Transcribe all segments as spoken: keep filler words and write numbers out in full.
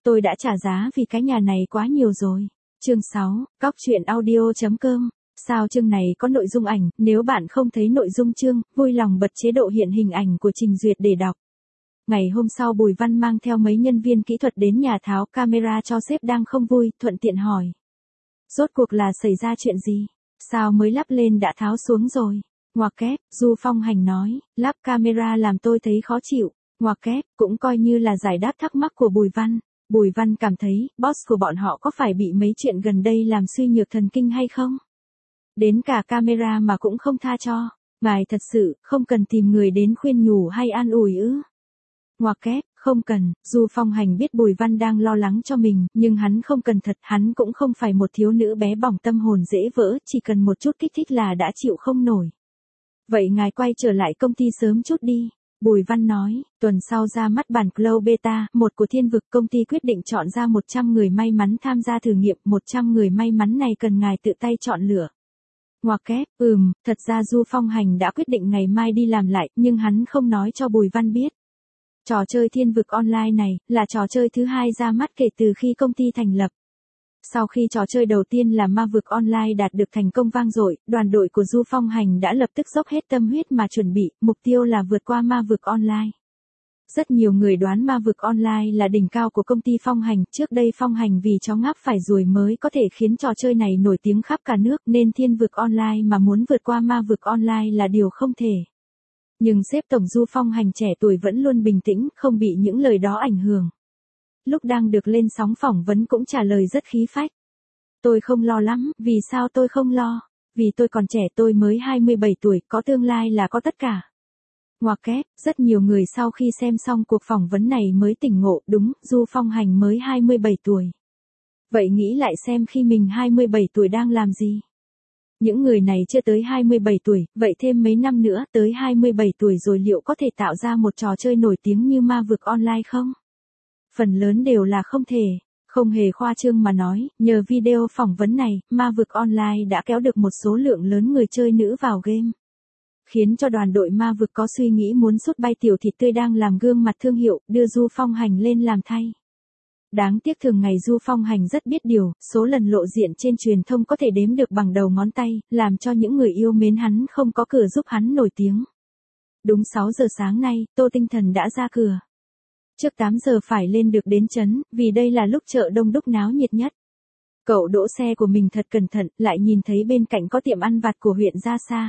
tôi đã trả giá vì cái nhà này quá nhiều rồi. Chương sáu, cóc truyện audio chấm com. Sao chương này có nội dung ảnh, nếu bạn không thấy nội dung chương, vui lòng bật chế độ hiện hình ảnh của trình duyệt để đọc. Ngày hôm sau Bùi Văn mang theo mấy nhân viên kỹ thuật đến nhà tháo camera cho sếp đang không vui, thuận tiện hỏi. Rốt cuộc là xảy ra chuyện gì? Sao mới lắp lên đã tháo xuống rồi? Ngoặc kép, Du Phong Hành nói, lắp camera làm tôi thấy khó chịu. Ngoặc kép, cũng coi như là giải đáp thắc mắc của Bùi Văn. Bùi Văn cảm thấy, boss của bọn họ có phải bị mấy chuyện gần đây làm suy nhược thần kinh hay không? Đến cả camera mà cũng không tha cho. Ngài thật sự, không cần tìm người đến khuyên nhủ hay an ủi ư? Ngoặc kép, không cần. Du Phong Hành biết Bùi Văn đang lo lắng cho mình, nhưng hắn không cần thật, hắn cũng không phải một thiếu nữ bé bỏng tâm hồn dễ vỡ, chỉ cần một chút kích thích là đã chịu không nổi. Vậy ngài quay trở lại công ty sớm chút đi. Bùi Văn nói, tuần sau ra mắt bản Glow Beta, một của Thiên Vực, công ty quyết định chọn ra một trăm người may mắn tham gia thử nghiệm, một trăm người may mắn này cần ngài tự tay chọn lựa. Ngoặc kép, ừm, thật ra Du Phong Hành đã quyết định ngày mai đi làm lại, nhưng hắn không nói cho Bùi Văn biết. Trò chơi Thiên Vực Online này, là trò chơi thứ hai ra mắt kể từ khi công ty thành lập. Sau khi trò chơi đầu tiên là Ma Vực Online đạt được thành công vang dội, đoàn đội của Du Phong Hành đã lập tức dốc hết tâm huyết mà chuẩn bị, mục tiêu là vượt qua Ma Vực Online. Rất nhiều người đoán Ma Vực Online là đỉnh cao của công ty Phong Hành, trước đây Phong Hành vì chó ngáp phải ruồi mới có thể khiến trò chơi này nổi tiếng khắp cả nước, nên Thiên Vực Online mà muốn vượt qua Ma Vực Online là điều không thể. Nhưng sếp tổng Du Phong Hành trẻ tuổi vẫn luôn bình tĩnh, không bị những lời đó ảnh hưởng. Lúc đang được lên sóng phỏng vấn cũng trả lời rất khí phách. Tôi không lo lắm, vì sao tôi không lo? Vì tôi còn trẻ, tôi mới hai mươi bảy tuổi, có tương lai là có tất cả. Ngoặc kép, rất nhiều người sau khi xem xong cuộc phỏng vấn này mới tỉnh ngộ, đúng, Du Phong Hành mới hai mươi bảy tuổi. Vậy nghĩ lại xem khi mình hai mươi bảy tuổi đang làm gì? Những người này chưa tới hai mươi bảy tuổi, vậy thêm mấy năm nữa tới hai mươi bảy tuổi rồi liệu có thể tạo ra một trò chơi nổi tiếng như Ma Vực Online không? Phần lớn đều là không thể. Không hề khoa trương mà nói, nhờ video phỏng vấn này, Ma Vực Online đã kéo được một số lượng lớn người chơi nữ vào game. Khiến cho đoàn đội Ma Vực có suy nghĩ muốn sút bay tiểu thịt tươi đang làm gương mặt thương hiệu, đưa Du Phong Hành lên làm thay. Đáng tiếc thường ngày Du Phong Hành rất biết điều, số lần lộ diện trên truyền thông có thể đếm được bằng đầu ngón tay, làm cho những người yêu mến hắn không có cửa giúp hắn nổi tiếng. Đúng sáu giờ sáng nay, Tô Tinh Thần đã ra cửa. Trước tám giờ phải lên được đến trấn, vì đây là lúc chợ đông đúc náo nhiệt nhất. Cậu đỗ xe của mình thật cẩn thận, lại nhìn thấy bên cạnh có tiệm ăn vặt của huyện Gia Sa.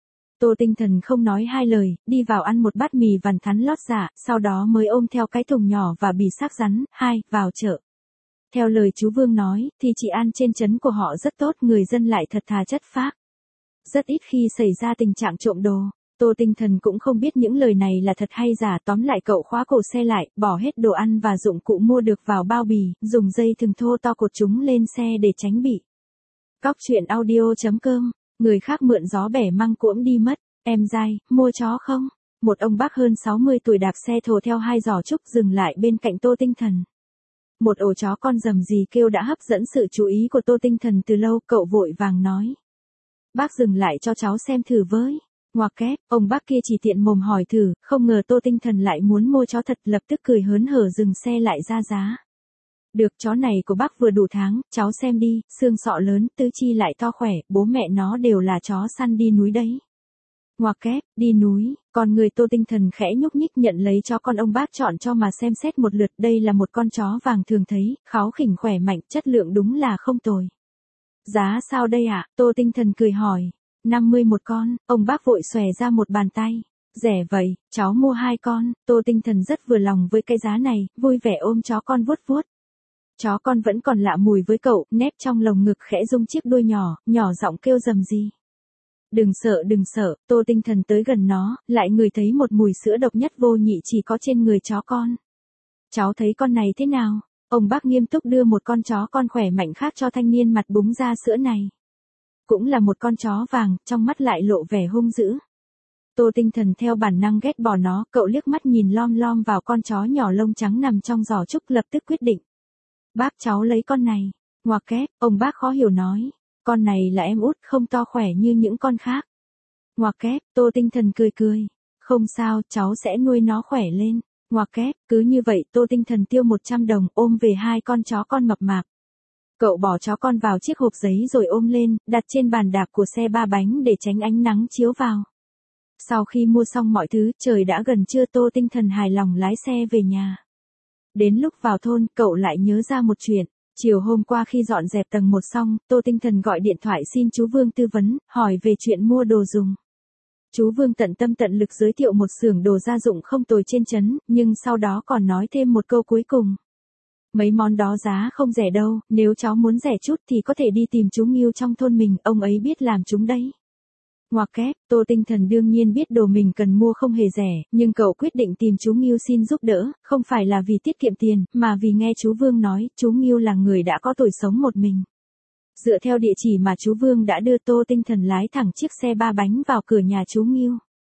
Tô Tinh Thần không nói hai lời, đi vào ăn một bát mì vằn thắn lót dạ, sau đó mới ôm theo cái thùng nhỏ và bì xác rắn, hai, vào chợ. Theo lời chú Vương nói, thì trị an trên trấn của họ rất tốt, người dân lại thật thà chất phác. Rất ít khi xảy ra tình trạng trộm đồ. Tô Tinh Thần cũng không biết những lời này là thật hay giả, tóm lại cậu khóa cổ xe lại, bỏ hết đồ ăn và dụng cụ mua được vào bao bì, dùng dây thừng thô to cột chúng lên xe để tránh bị. Cóc truyện audio chấm com, người khác mượn gió bẻ măng cuỗm đi mất, em dai, mua chó không? Một ông bác hơn sáu mươi tuổi đạp xe thồ theo hai giỏ trúc dừng lại bên cạnh Tô Tinh Thần. Một ổ chó con rầm rì kêu đã hấp dẫn sự chú ý của Tô Tinh Thần từ lâu, cậu vội vàng nói. Bác dừng lại cho cháu xem thử với. Ngoặc kép, ông bác kia chỉ tiện mồm hỏi thử, không ngờ Tô Tinh Thần lại muốn mua chó thật, lập tức cười hớn hở dừng xe lại ra giá. Được, chó này của bác vừa đủ tháng, cháu xem đi, xương sọ lớn, tứ chi lại to khỏe, bố mẹ nó đều là chó săn đi núi đấy. Ngoặc kép, đi núi, còn người Tô Tinh Thần khẽ nhúc nhích nhận lấy cho con ông bác chọn cho mà xem xét một lượt, đây là một con chó vàng thường thấy, kháu khỉnh khỏe mạnh, chất lượng đúng là không tồi. Giá sao đây ạ? À? Tô Tinh Thần cười hỏi. năm mươi một con, ông bác vội xòe ra một bàn tay. Rẻ vậy, cháu mua hai con. Tô Tinh Thần rất vừa lòng với cái giá này, vui vẻ ôm chó con vuốt vuốt. Chó con vẫn còn lạ mùi với cậu, nép trong lồng ngực khẽ rung chiếc đuôi nhỏ, nhỏ giọng kêu rầm rì. Đừng sợ đừng sợ, Tô Tinh Thần tới gần nó, lại ngửi thấy một mùi sữa độc nhất vô nhị chỉ có trên người chó con. Cháu thấy con này thế nào? Ông bác nghiêm túc đưa một con chó con khỏe mạnh khác cho thanh niên mặt búng ra sữa này. Cũng là một con chó vàng, trong mắt lại lộ vẻ hung dữ. Tô Tinh Thần theo bản năng ghét bỏ nó, cậu liếc mắt nhìn lom lom vào con chó nhỏ lông trắng nằm trong giỏ trúc, lập tức quyết định. Bác cháu lấy con này. Ngoặc kép, ông bác khó hiểu nói. Con này là em út, không to khỏe như những con khác. Ngoặc kép, Tô Tinh Thần cười cười. Không sao, cháu sẽ nuôi nó khỏe lên. Ngoặc kép, cứ như vậy Tô Tinh Thần tiêu một trăm đồng ôm về hai con chó con mập mạp. Cậu bỏ chó con vào chiếc hộp giấy rồi ôm lên, đặt trên bàn đạp của xe ba bánh để tránh ánh nắng chiếu vào. Sau khi mua xong mọi thứ, trời đã gần trưa, Tô Tinh Thần hài lòng lái xe về nhà. Đến lúc vào thôn, cậu lại nhớ ra một chuyện. Chiều hôm qua khi dọn dẹp tầng một xong, Tô Tinh Thần gọi điện thoại xin chú Vương tư vấn, hỏi về chuyện mua đồ dùng. Chú Vương tận tâm tận lực giới thiệu một xưởng đồ gia dụng không tồi trên trấn, nhưng sau đó còn nói thêm một câu cuối cùng. Mấy món đó giá không rẻ đâu, nếu cháu muốn rẻ chút thì có thể đi tìm chú Nghiêu trong thôn mình, ông ấy biết làm chúng đấy. Ngoặc kép, Tô Tinh Thần đương nhiên biết đồ mình cần mua không hề rẻ, nhưng cậu quyết định tìm chú Nghiêu xin giúp đỡ, không phải là vì tiết kiệm tiền, mà vì nghe chú Vương nói, chú Nghiêu là người đã có tuổi sống một mình. Dựa theo địa chỉ mà chú Vương đã đưa, Tô Tinh Thần lái thẳng chiếc xe ba bánh vào cửa nhà chú Nghiêu.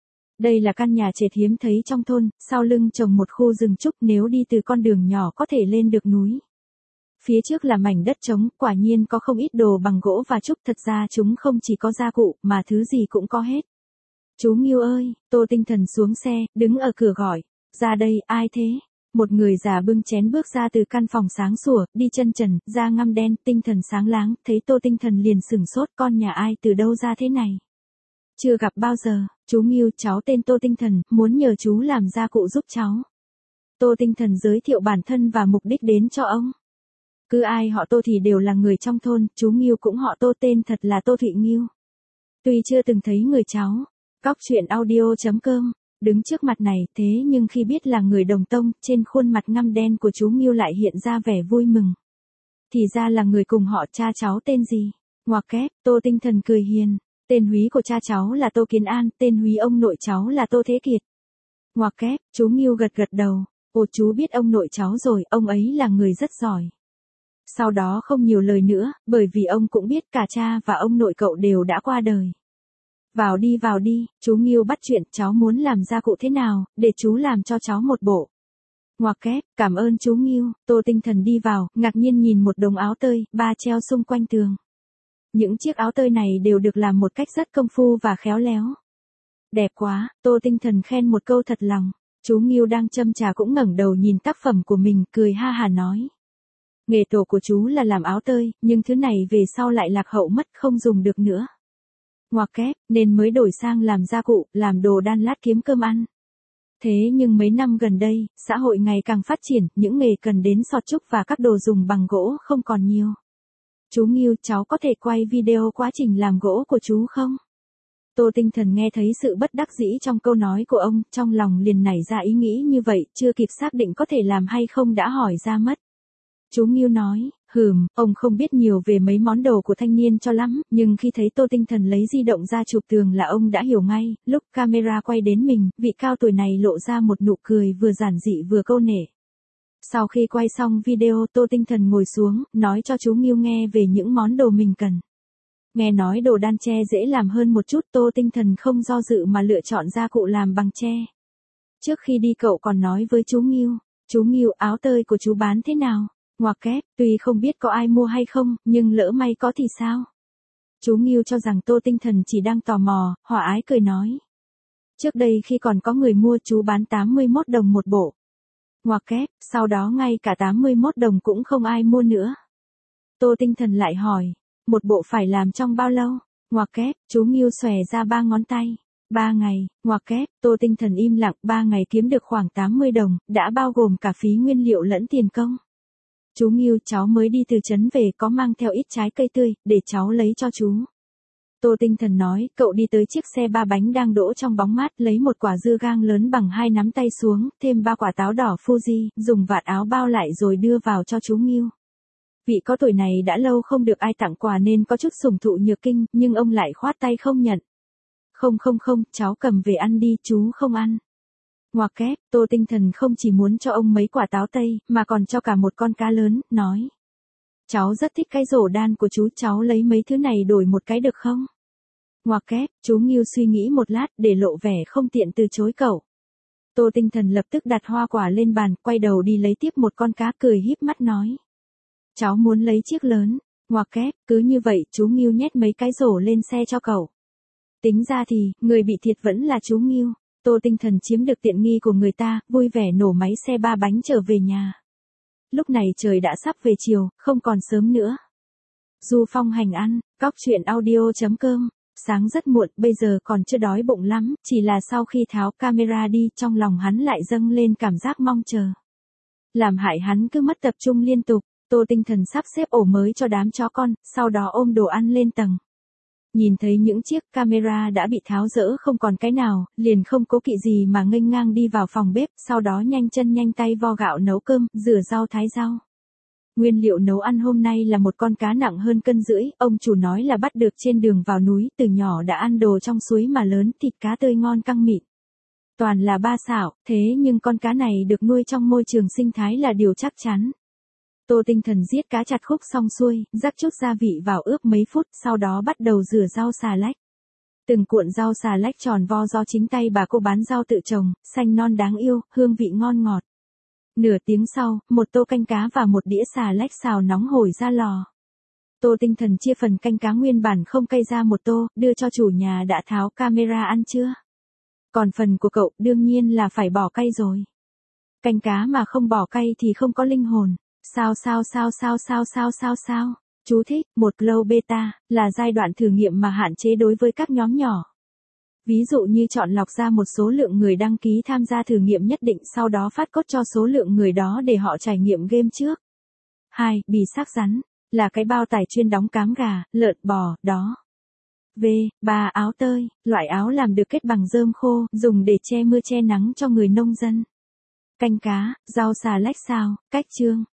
Đây là căn nhà trệt hiếm thấy trong thôn, sau lưng trồng một khu rừng trúc, nếu đi từ con đường nhỏ có thể lên được núi. Phía trước là mảnh đất trống, quả nhiên có không ít đồ bằng gỗ và trúc, thật ra chúng không chỉ có gia cụ, mà thứ gì cũng có hết. Chú Nghiêu ơi, Tô Tinh Thần xuống xe, đứng ở cửa gọi, ra đây, ai thế? Một người già bưng chén bước ra từ căn phòng sáng sủa, đi chân trần, da ngăm đen, tinh thần sáng láng, thấy Tô Tinh Thần liền sửng sốt, con nhà ai từ đâu ra thế này? Chưa gặp bao giờ, chú Nghiêu, cháu tên Tô Tinh Thần, muốn nhờ chú làm gia cụ giúp cháu. Tô Tinh Thần giới thiệu bản thân và mục đích đến cho ông. Cứ ai họ Tô thì đều là người trong thôn, chú Nghiêu cũng họ Tô, tên thật là Tô Thụy Nghiêu. Tuy chưa từng thấy người cháu, cóc truyện audio chấm com, đứng trước mặt này, thế nhưng khi biết là người đồng tông, trên khuôn mặt ngăm đen của chú Nghiêu lại hiện ra vẻ vui mừng. Thì ra là người cùng họ, cha cháu tên gì? Ngoặc kép, Tô Tinh Thần cười hiền. Tên húy của cha cháu là Tô Kiến An, tên húy ông nội cháu là Tô Thế Kiệt. Ngoặc kép, chú Nghiêu gật gật đầu. Ồ, chú biết ông nội cháu rồi, ông ấy là người rất giỏi. Sau đó không nhiều lời nữa, bởi vì ông cũng biết cả cha và ông nội cậu đều đã qua đời. Vào đi vào đi, chú Nghiêu bắt chuyện, cháu muốn làm gia cụ thế nào, để chú làm cho cháu một bộ. Ngoặc kép, cảm ơn chú Nghiêu. Tô Tinh Thần đi vào, ngạc nhiên nhìn một đống áo tơi, ba treo xung quanh tường. Những chiếc áo tơi này đều được làm một cách rất công phu và khéo léo. Đẹp quá, Tô Tinh Thần khen một câu thật lòng. Chú Nghiêu đang châm trà cũng ngẩng đầu nhìn tác phẩm của mình, cười ha hà nói. Nghề tổ của chú là làm áo tơi, nhưng thứ này về sau lại lạc hậu mất, không dùng được nữa. Ngoặc kép, nên mới đổi sang làm gia cụ, làm đồ đan lát kiếm cơm ăn. Thế nhưng mấy năm gần đây, xã hội ngày càng phát triển, những nghề cần đến sọt trúc và các đồ dùng bằng gỗ không còn nhiều. Chú Nghiêu, cháu có thể quay video quá trình làm gỗ của chú không? Tô Tinh Thần nghe thấy sự bất đắc dĩ trong câu nói của ông, trong lòng liền nảy ra ý nghĩ như vậy, chưa kịp xác định có thể làm hay không đã hỏi ra mất. Chú Nghiêu nói, hừm, ông không biết nhiều về mấy món đồ của thanh niên cho lắm, nhưng khi thấy Tô Tinh Thần lấy di động ra chụp tường là ông đã hiểu ngay, lúc camera quay đến mình, vị cao tuổi này lộ ra một nụ cười vừa giản dị vừa câu nể. Sau khi quay xong video, Tô Tinh Thần ngồi xuống, nói cho chú Nghiêu nghe về những món đồ mình cần. Nghe nói đồ đan tre dễ làm hơn một chút, Tô Tinh Thần không do dự mà lựa chọn gia cụ làm bằng tre. Trước khi đi cậu còn nói với chú Nghiêu, chú Nghiêu, áo tơi của chú bán thế nào? Ngoặc kép, tuy không biết có ai mua hay không, nhưng lỡ may có thì sao? Chú Nghiêu cho rằng Tô Tinh Thần chỉ đang tò mò, hòa ái cười nói. Trước đây khi còn có người mua chú bán tám mươi mốt đồng một bộ. Ngoặc kép, sau đó ngay cả tám mươi mốt đồng cũng không ai mua nữa. Tô Tinh Thần lại hỏi, một bộ phải làm trong bao lâu? Ngoặc kép, chú Nghiêu xòe ra ba ngón tay. Ba ngày, ngoặc kép, Tô Tinh Thần im lặng, ba ngày kiếm được khoảng tám mươi đồng, đã bao gồm cả phí nguyên liệu lẫn tiền công. Chú Nghiêu, cháu mới đi từ trấn về, có mang theo ít trái cây tươi, để cháu lấy cho chú. Tô Tinh Thần nói, cậu đi tới chiếc xe ba bánh đang đỗ trong bóng mát, lấy một quả dưa gang lớn bằng hai nắm tay xuống, thêm ba quả táo đỏ Fuji, dùng vạt áo bao lại rồi đưa vào cho chú Nghiêu. Vị có tuổi này đã lâu không được ai tặng quà nên có chút sủng thụ nhược kinh, nhưng ông lại khoát tay không nhận. Không không không, cháu cầm về ăn đi, chú không ăn. Ngoặc kép, Tô Tinh Thần không chỉ muốn cho ông mấy quả táo tây, mà còn cho cả một con cá lớn, nói. Cháu rất thích cái rổ đan của chú, cháu lấy mấy thứ này đổi một cái được không? Ngoặc kép, chú Nghiêu suy nghĩ một lát, để lộ vẻ không tiện từ chối cậu. Tô Tinh Thần lập tức đặt hoa quả lên bàn, quay đầu đi lấy tiếp một con cá, cười híp mắt nói. Cháu muốn lấy chiếc lớn. Ngoặc kép, cứ như vậy, chú Nghiêu nhét mấy cái rổ lên xe cho cậu. Tính ra thì, người bị thiệt vẫn là chú Nghiêu. Tô Tinh Thần chiếm được tiện nghi của người ta, vui vẻ nổ máy xe ba bánh trở về nhà. Lúc này trời đã sắp về chiều, không còn sớm nữa. Du Phong hành ăn, cóc truyện audio chấm com. Sáng rất muộn, bây giờ còn chưa đói bụng lắm, chỉ là sau khi tháo camera đi, trong lòng hắn lại dâng lên cảm giác mong chờ. Làm hại hắn cứ mất tập trung liên tục. Tô Tinh Thần sắp xếp ổ mới cho đám chó con, sau đó ôm đồ ăn lên tầng. Nhìn thấy những chiếc camera đã bị tháo dỡ không còn cái nào, liền không cố kỵ gì mà nghênh ngang đi vào phòng bếp, sau đó nhanh chân nhanh tay vo gạo nấu cơm, rửa rau thái rau. Nguyên liệu nấu ăn hôm nay là một con cá nặng hơn cân rưỡi, ông chủ nói là bắt được trên đường vào núi, từ nhỏ đã ăn đồ trong suối mà lớn, thịt cá tươi ngon căng mịn. Toàn là ba xảo, thế nhưng con cá này được nuôi trong môi trường sinh thái là điều chắc chắn. Tô Tinh Thần giết cá chặt khúc xong xuôi, rắc chút gia vị vào ướp mấy phút, sau đó bắt đầu rửa rau xà lách. Từng cuộn rau xà lách tròn vo do chính tay bà cô bán rau tự trồng, xanh non đáng yêu, hương vị ngon ngọt. Nửa tiếng sau, một tô canh cá và một đĩa xà lách xào nóng hổi ra lò. Tô Tinh Thần chia phần canh cá nguyên bản không cay ra một tô, đưa cho chủ nhà đã tháo camera ăn chưa. Còn phần của cậu đương nhiên là phải bỏ cay rồi. Canh cá mà không bỏ cay thì không có linh hồn. Sao sao sao sao sao sao sao sao. Chú thích, một low beta, là giai đoạn thử nghiệm mà hạn chế đối với các nhóm nhỏ. Ví dụ như chọn lọc ra một số lượng người đăng ký tham gia thử nghiệm nhất định, sau đó phát code cho số lượng người đó để họ trải nghiệm game trước. hai. Bì xác rắn, là cái bao tải chuyên đóng cám gà, lợn, bò, đó. V. ba. Áo tơi, loại áo làm được kết bằng rơm khô, dùng để che mưa che nắng cho người nông dân. Canh cá, rau xà lách xào, cách chương.